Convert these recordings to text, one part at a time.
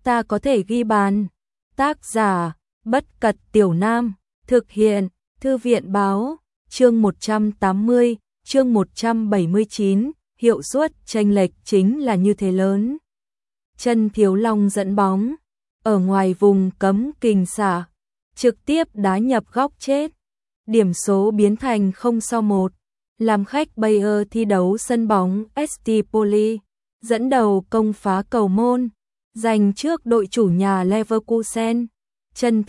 ta có thể ghi bàn. Tác giả, Bất Cật Tiểu Nam, thực hiện, Thư viện Báo, chương 180, chương 179, hiệu suất chênh lệch chính là như thế lớn. Chân Thiếu Long dẫn bóng, ở ngoài vùng cấm kình xả, trực tiếp đá nhập góc chết. Điểm số biến thành 0-1, làm khách Bayer thi đấu sân bóng ST Poli, dẫn đầu công phá cầu môn, giành trước đội chủ nhà Leverkusen. Chân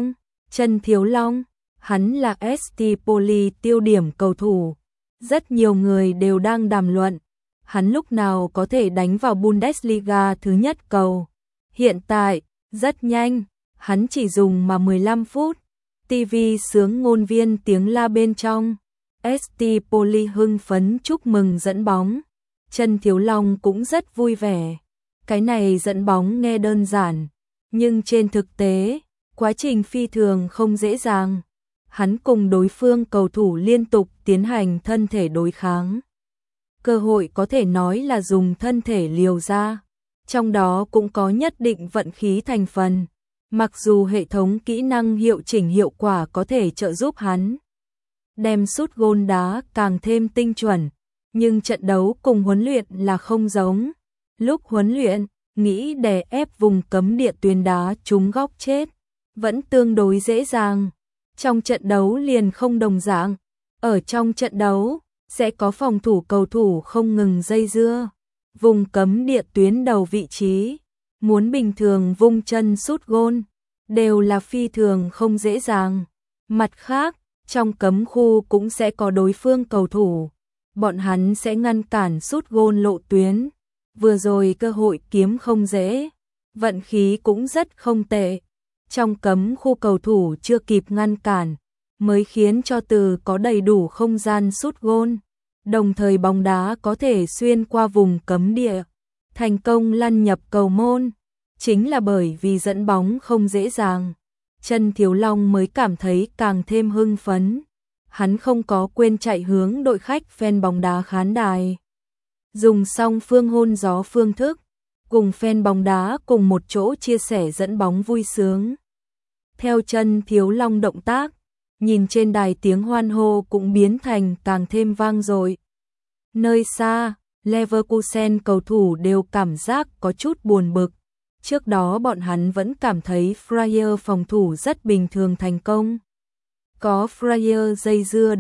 Thiếu Long, hắn là ST Poli tiêu điểm cầu thủ. Rất nhiều người đều đang đàm luận, hắn lúc nào có thể đánh vào Bundesliga thứ nhất cầu. Hiện tại, rất nhanh, hắn chỉ dùng mà 15 phút. TV sướng ngôn viên tiếng la bên trong. ST Poli hưng phấn chúc mừng dẫn bóng. Chân Thiếu Long cũng rất vui vẻ. Cái này dẫn bóng nghe đơn giản, nhưng trên thực tế, quá trình phi thường không dễ dàng. Hắn cùng đối phương cầu thủ liên tục tiến hành thân thể đối kháng. Cơ hội có thể nói là dùng thân thể liều ra, trong đó cũng có nhất định vận khí thành phần. Mặc dù hệ thống kỹ năng hiệu chỉnh hiệu quả có thể trợ giúp hắn đem sút gôn đá càng thêm tinh chuẩn, nhưng trận đấu cùng huấn luyện là không giống. Lúc huấn luyện, nghĩ đè ép vùng cấm địa tuyến đá trúng góc chết, vẫn tương đối dễ dàng. Trong trận đấu liền không đồng dạng. Ở trong trận đấu, sẽ có phòng thủ cầu thủ không ngừng dây dưa. Vùng cấm địa tuyến đầu vị trí, muốn bình thường vung chân sút gôn, đều là phi thường không dễ dàng. Mặt khác, trong cấm khu cũng sẽ có đối phương cầu thủ. Bọn hắn sẽ ngăn cản sút gôn lộ tuyến. Vừa rồi cơ hội kiếm không dễ, vận khí cũng rất không tệ. Trong cấm khu cầu thủ chưa kịp ngăn cản, mới khiến cho Từ có đầy đủ không gian sút gôn. Đồng thời bóng đá có thể xuyên qua vùng cấm địa, thành công lăn nhập cầu môn. Chính là bởi vì dẫn bóng không dễ dàng, Chân Thiếu Long mới cảm thấy càng thêm hưng phấn. Hắn không có quên chạy hướng đội khách fan bóng đá khán đài. Dùng song phương hôn gió phương thức, cùng fan bóng đá cùng một chỗ chia sẻ dẫn bóng vui sướng. Theo Chân Thiếu Long động tác, nhìn trên đài tiếng hoan hô cũng biến thành càng thêm vang dội. Nơi xa, Leverkusen cầu thủ đều cảm giác có chút buồn bực. Trước đó bọn hắn vẫn cảm thấy Fryer phòng thủ rất bình thường thành công. Có Fryer dây dưa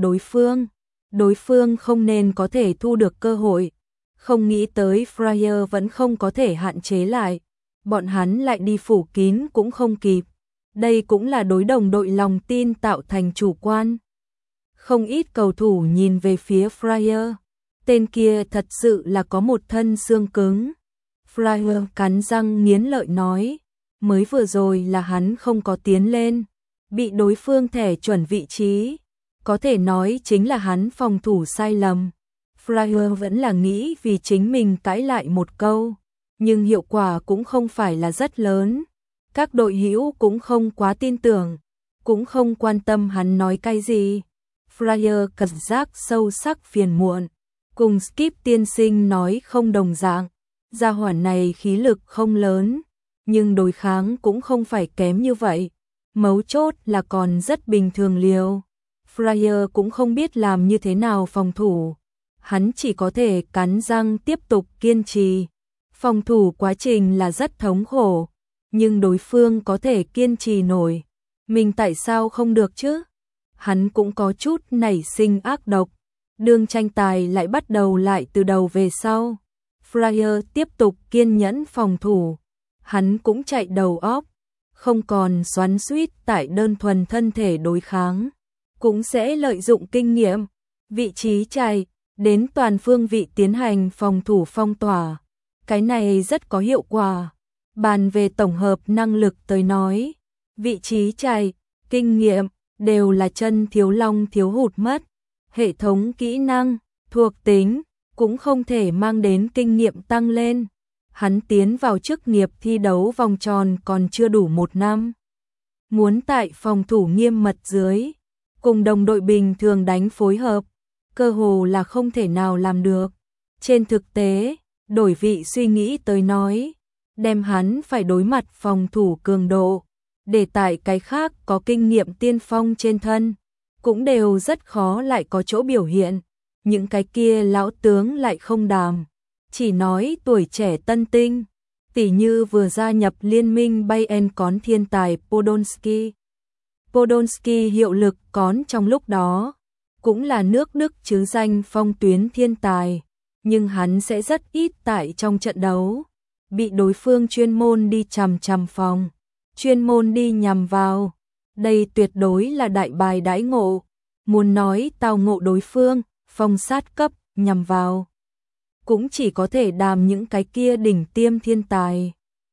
đối phương không nên có thể thu được cơ hội. Không nghĩ tới Fryer vẫn không có thể hạn chế lại. Bọn hắn lại đi phủ kín cũng không kịp. Đây cũng là đối đồng đội lòng tin tạo thành chủ quan. Không ít cầu thủ nhìn về phía Fryer. Tên kia thật sự là có một thân xương cứng. Fryer cắn răng nghiến lợi nói, mới vừa rồi là hắn không có tiến lên, bị đối phương thẻ chuẩn vị trí, có thể nói chính là hắn phòng thủ sai lầm. Fryer vẫn là nghĩ vì chính mình cãi lại một câu, nhưng hiệu quả cũng không phải là rất lớn. Các đội hữu cũng không quá tin tưởng, cũng không quan tâm hắn nói cái gì. Fryer cảm giác sâu sắc phiền muộn, cùng Skip tiên sinh nói không đồng dạng. Gia hỏa này khí lực không lớn, nhưng đối kháng cũng không phải kém như vậy. Mấu chốt là còn rất bình thường liều. Fryer cũng không biết làm như thế nào phòng thủ. Hắn chỉ có thể cắn răng tiếp tục kiên trì. Phòng thủ quá trình là rất thống khổ, nhưng đối phương có thể kiên trì nổi. Mình tại sao không được chứ? Hắn cũng có chút nảy sinh ác độc. Đường tranh tài lại bắt đầu lại từ đầu về sau. Fryer tiếp tục kiên nhẫn phòng thủ. Hắn cũng chạy đầu óc, không còn xoắn xuýt tại đơn thuần thân thể đối kháng. Cũng sẽ lợi dụng kinh nghiệm, vị trí chạy, đến toàn phương vị tiến hành phòng thủ phong tỏa. Cái này rất có hiệu quả. Bàn về tổng hợp năng lực tới nói, vị trí chạy, kinh nghiệm, đều là Chân Thiếu Long thiếu hụt mất. Hệ thống kỹ năng, thuộc tính, cũng không thể mang đến kinh nghiệm tăng lên. Hắn tiến vào chức nghiệp thi đấu vòng tròn còn chưa đủ 1 năm. Muốn tại phòng thủ nghiêm mật dưới, cùng đồng đội bình thường đánh phối hợp, cơ hồ là không thể nào làm được. Trên thực tế, đổi vị suy nghĩ tới nói, đem hắn phải đối mặt phòng thủ cường độ, để tại cái khác có kinh nghiệm tiên phong trên thân, cũng đều rất khó lại có chỗ biểu hiện, những cái kia lão tướng lại không đàm, chỉ nói tuổi trẻ tân tinh, tỉ như vừa gia nhập liên minh Bayern có thiên tài Podolski. Podolski hiệu lực cón trong lúc đó, cũng là nước Đức chứ danh phong tuyến thiên tài, nhưng hắn sẽ rất ít tại trong trận đấu, bị đối phương chuyên môn đi chằm phòng, chuyên môn đi nhằm vào. Đây tuyệt đối là đại bài đãi ngộ, muốn nói tao ngộ đối phương, phong sát cấp, nhằm vào. Cũng chỉ có thể đàm những cái kia đỉnh tiêm thiên tài.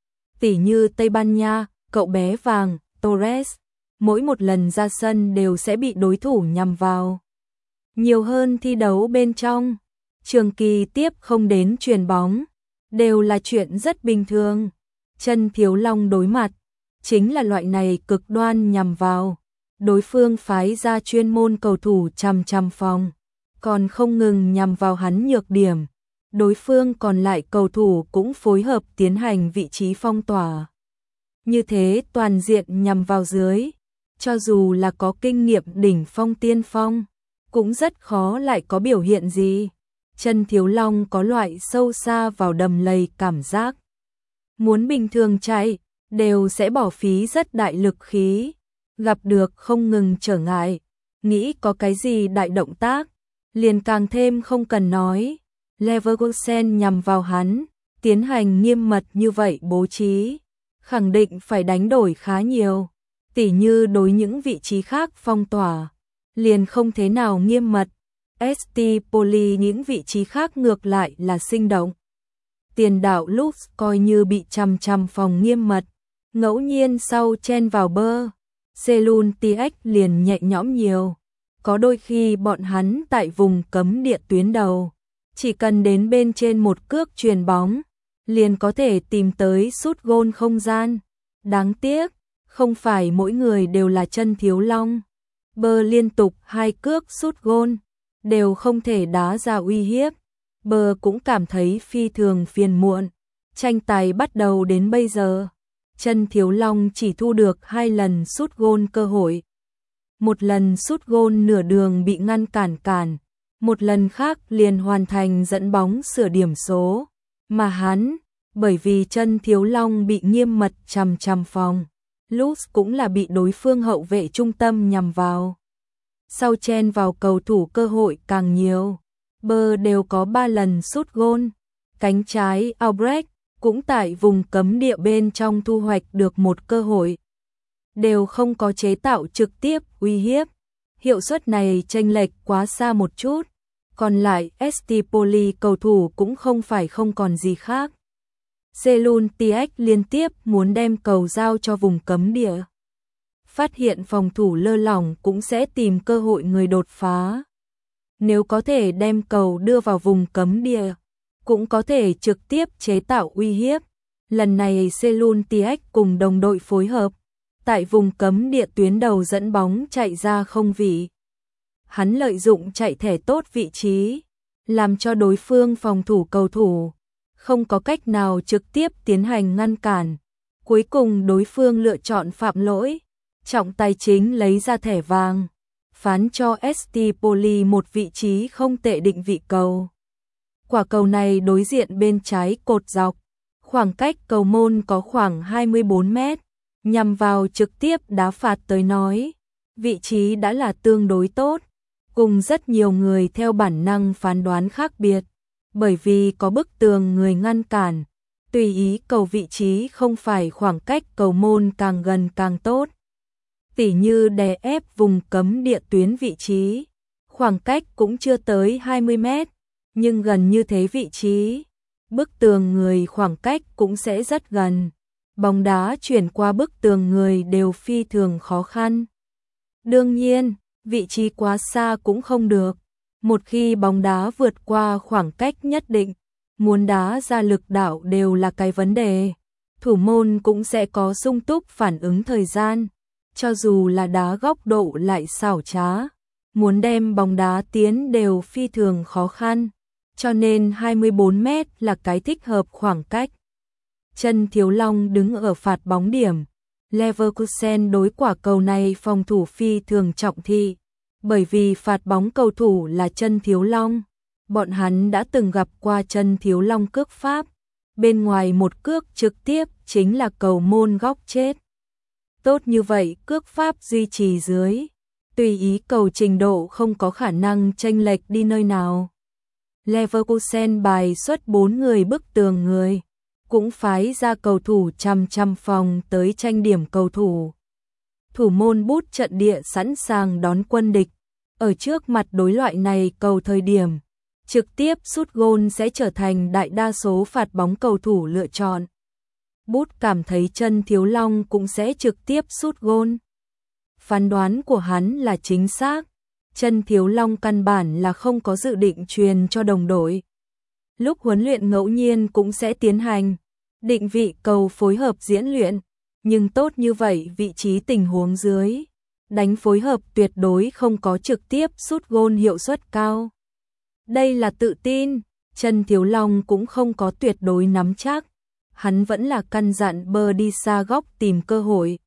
Tỉ như Tây Ban Nha, cậu bé vàng, Torres, mỗi một lần ra sân đều sẽ bị đối thủ nhằm vào. Nhiều hơn thi đấu bên trong, trường kỳ tiếp không đến chuyền bóng, đều là chuyện rất bình thường. Chân Thiếu Long đối mặt, chính là loại này cực đoan nhằm vào. Đối phương phái ra chuyên môn cầu thủ chằm phòng, còn không ngừng nhằm vào hắn nhược điểm. Đối phương còn lại cầu thủ cũng phối hợp tiến hành vị trí phong tỏa. Như thế toàn diện nhằm vào dưới, cho dù là có kinh nghiệm đỉnh phong tiên phong, cũng rất khó lại có biểu hiện gì. Chân Thiếu Long có loại sâu xa vào đầm lầy cảm giác. Muốn bình thường chạy, đều sẽ bỏ phí rất đại lực khí, gặp được không ngừng trở ngại, nghĩ có cái gì đại động tác, liền càng thêm không cần nói. Leverkusen nhằm vào hắn, tiến hành nghiêm mật như vậy bố trí, khẳng định phải đánh đổi khá nhiều, tỉ như đối những vị trí khác phong tỏa, liền không thế nào nghiêm mật. ST Poli những vị trí khác ngược lại là sinh động. Tiền đạo Lux coi như bị chằm phòng nghiêm mật, ngẫu nhiên sau chen vào bơ, Selun TX liền nhẹ nhõm nhiều. Có đôi khi bọn hắn tại vùng cấm địa tuyến đầu, chỉ cần đến bên trên một cước chuyền bóng, liền có thể tìm tới sút gôn không gian. Đáng tiếc, không phải mỗi người đều là Chân Thiếu Long. Bơ liên tục 2 cước sút gôn, đều không thể đá ra uy hiếp. Bơ cũng cảm thấy phi thường phiền muộn. Tranh tài bắt đầu đến bây giờ, Chân Thiếu Long chỉ thu được 2 lần sút gôn cơ hội. Một lần sút gôn nửa đường bị ngăn cản, một lần khác liền hoàn thành dẫn bóng sửa điểm số. Mà hắn, bởi vì Chân Thiếu Long bị nghiêm mật chằm phòng, Lux cũng là bị đối phương hậu vệ trung tâm nhằm vào. Sau chen vào cầu thủ cơ hội càng nhiều, Bơ đều có 3 lần sút gôn. Cánh trái Albrecht cũng tại vùng cấm địa bên trong thu hoạch được một cơ hội, đều không có chế tạo trực tiếp uy hiếp. Hiệu suất này chênh lệch quá xa một chút, còn lại ST Poli cầu thủ cũng không phải không còn gì khác. Selun TX liên tiếp muốn đem cầu giao cho vùng cấm địa. Phát hiện phòng thủ lơ lỏng cũng sẽ tìm cơ hội người đột phá. Nếu có thể đem cầu đưa vào vùng cấm địa, cũng có thể trực tiếp chế tạo uy hiếp. Lần này Selun TX cùng đồng đội phối hợp, tại vùng cấm địa tuyến đầu dẫn bóng chạy ra không vị. Hắn lợi dụng chạy thẻ tốt vị trí, làm cho đối phương phòng thủ cầu thủ không có cách nào trực tiếp tiến hành ngăn cản. Cuối cùng đối phương lựa chọn phạm lỗi, trọng tài chính lấy ra thẻ vàng, phán cho ST Poli một vị trí không tệ định vị cầu. Quả cầu này đối diện bên trái cột dọc, khoảng cách cầu môn có khoảng 24 mét, nhằm vào trực tiếp đá phạt tới nói, vị trí đã là tương đối tốt, cùng rất nhiều người theo bản năng phán đoán khác biệt, bởi vì có bức tường người ngăn cản, tùy ý cầu vị trí không phải khoảng cách cầu môn càng gần càng tốt. Tỉ như đè ép vùng cấm địa tuyến vị trí, khoảng cách cũng chưa tới 20 mét, nhưng gần như thế vị trí, bức tường người khoảng cách cũng sẽ rất gần. Bóng đá chuyển qua bức tường người đều phi thường khó khăn. Đương nhiên, vị trí quá xa cũng không được. Một khi bóng đá vượt qua khoảng cách nhất định, muốn đá ra lực đạo đều là cái vấn đề. Thủ môn cũng sẽ có sung túc phản ứng thời gian, cho dù là đá góc độ lại xảo trá, muốn đem bóng đá tiến đều phi thường khó khăn, cho nên 24 mét là cái thích hợp khoảng cách. Chân Thiếu Long đứng ở phạt bóng điểm. Leverkusen đối quả cầu này phòng thủ phi thường trọng thị, bởi vì phạt bóng cầu thủ là Chân Thiếu Long. Bọn hắn đã từng gặp qua Chân Thiếu Long cước Pháp, bên ngoài một cước trực tiếp chính là cầu môn góc chết. Tốt như vậy cước Pháp duy trì dưới, tùy ý cầu trình độ không có khả năng chênh lệch đi nơi nào. Leverkusen bài xuất 4 người bức tường người, cũng phái ra cầu thủ chằm phòng tới tranh điểm cầu thủ. Thủ môn bút trận địa sẵn sàng đón quân địch, ở trước mặt đối loại này cầu thời điểm, trực tiếp sút gôn sẽ trở thành đại đa số phạt bóng cầu thủ lựa chọn. Bút cảm thấy Chân Thiếu Long cũng sẽ trực tiếp sút gôn. Phán đoán của hắn là chính xác, Chân Thiếu Long căn bản là không có dự định truyền cho đồng đội. Lúc huấn luyện ngẫu nhiên cũng sẽ tiến hành định vị cầu phối hợp diễn luyện, nhưng tốt như vậy vị trí tình huống dưới, đánh phối hợp tuyệt đối không có trực tiếp sút gôn hiệu suất cao. Đây là tự tin, Chân Thiếu Long cũng không có tuyệt đối nắm chắc, hắn vẫn là căn dặn bơ đi xa góc tìm cơ hội.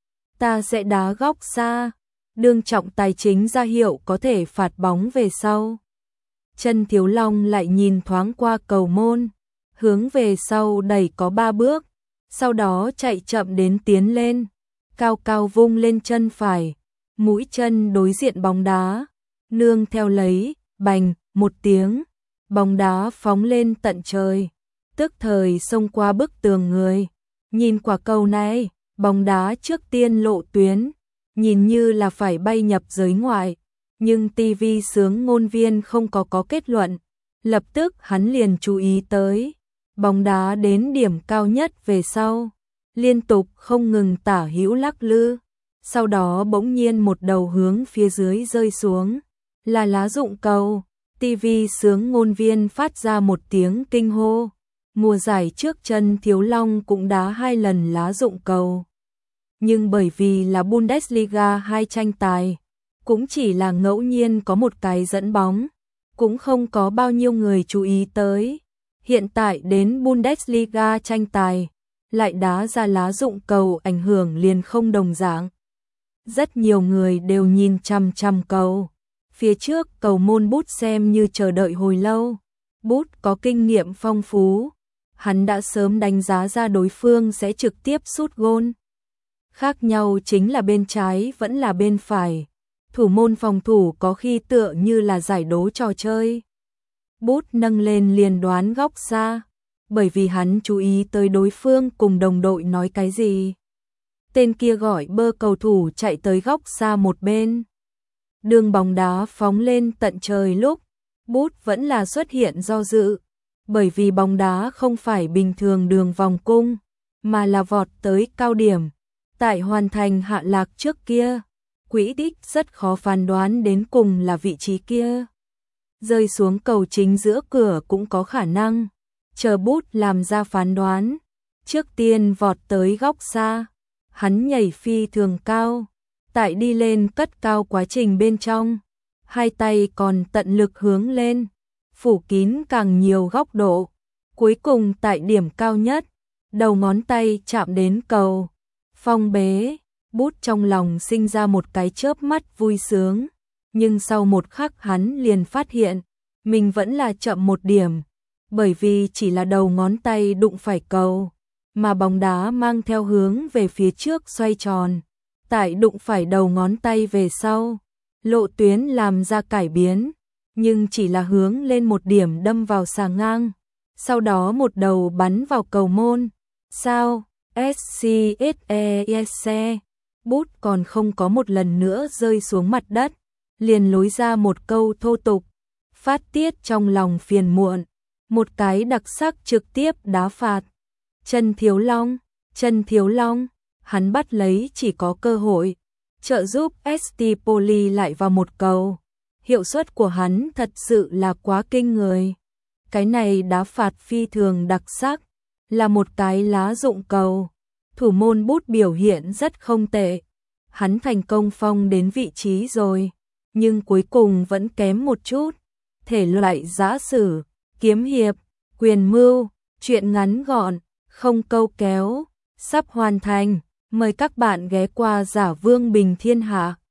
Ta sẽ đá góc xa, đương trọng tài chính ra hiệu có thể phạt bóng về sau. Chân Thiếu Long lại nhìn thoáng qua cầu môn, hướng về sau đẩy có 3 bước, sau đó chạy chậm đến tiến lên, cao cao vung lên chân phải, mũi chân đối diện bóng đá, nương theo lấy, bành, một tiếng, bóng đá phóng lên tận trời, tức thời xông qua bức tường người. Nhìn quả cầu này, bóng đá trước tiên lộ tuyến, nhìn như là phải bay nhập giới ngoại, nhưng TV sướng ngôn viên không có kết luận, lập tức hắn liền chú ý tới, bóng đá đến điểm cao nhất về sau, liên tục không ngừng tả hữu lắc lư, sau đó bỗng nhiên một đầu hướng phía dưới rơi xuống, là lá dụng cầu. TV sướng ngôn viên phát ra một tiếng kinh hô. Mùa giải trước Chân Thiếu Long cũng đá 2 lần lá dụng cầu. Nhưng bởi vì là Bundesliga 2 tranh tài, cũng chỉ là ngẫu nhiên có một cái dẫn bóng, cũng không có bao nhiêu người chú ý tới. Hiện tại đến Bundesliga tranh tài, lại đá ra lá dụng cầu ảnh hưởng liền không đồng dạng. Rất nhiều người đều nhìn chằm cầu. Phía trước cầu môn Bút xem như chờ đợi hồi lâu. Bút có kinh nghiệm phong phú, hắn đã sớm đánh giá ra đối phương sẽ trực tiếp sút gôn. Khác nhau chính là bên trái vẫn là bên phải. Thủ môn phòng thủ có khi tựa như là giải đố trò chơi. Bút nâng lên liền đoán góc xa, bởi vì hắn chú ý tới đối phương cùng đồng đội nói cái gì. Tên kia gọi bơ cầu thủ chạy tới góc xa một bên. Đường bóng đá phóng lên tận trời lúc, Bút vẫn là xuất hiện do dự, bởi vì bóng đá không phải bình thường đường vòng cung, mà là vọt tới cao điểm, tại hoàn thành hạ lạc trước kia, quỹ tích rất khó phán đoán đến cùng là vị trí kia. Rơi xuống cầu chính giữa cửa cũng có khả năng, chờ Bút làm ra phán đoán, trước tiên vọt tới góc xa, hắn nhảy phi thường cao. Tại đi lên cất cao quá trình bên trong, hai tay còn tận lực hướng lên, phủ kín càng nhiều góc độ. Cuối cùng tại điểm cao nhất, đầu ngón tay chạm đến cầu. Phong bế, Bút trong lòng sinh ra một cái chớp mắt vui sướng, nhưng sau một khắc hắn liền phát hiện, mình vẫn là chậm một điểm, bởi vì chỉ là đầu ngón tay đụng phải cầu, mà bóng đá mang theo hướng về phía trước xoay tròn. Tại đụng phải đầu ngón tay về sau, lộ tuyến làm ra cải biến, nhưng chỉ là hướng lên một điểm đâm vào xà ngang, sau đó một đầu bắn vào cầu môn. Sao? SCSESC. Bút còn không có một lần nữa rơi xuống mặt đất, liền lối ra một câu thô tục, phát tiết trong lòng phiền muộn, một cái đặc sắc trực tiếp đá phạt. Chân Thiếu Long, hắn bắt lấy chỉ có cơ hội, trợ giúp ST Poli lại vào một cầu. Hiệu suất của hắn thật sự là quá kinh người. Cái này đá phạt phi thường đặc sắc, là một cái lá dụng cầu. Thủ môn Bút biểu hiện rất không tệ. Hắn thành công phong đến vị trí rồi, nhưng cuối cùng vẫn kém một chút. Thể loại giã sử, kiếm hiệp, quyền mưu, truyện ngắn gọn, không câu kéo, sắp hoàn thành. Mời các bạn ghé qua Giả Vương Bình Thiên Hạ.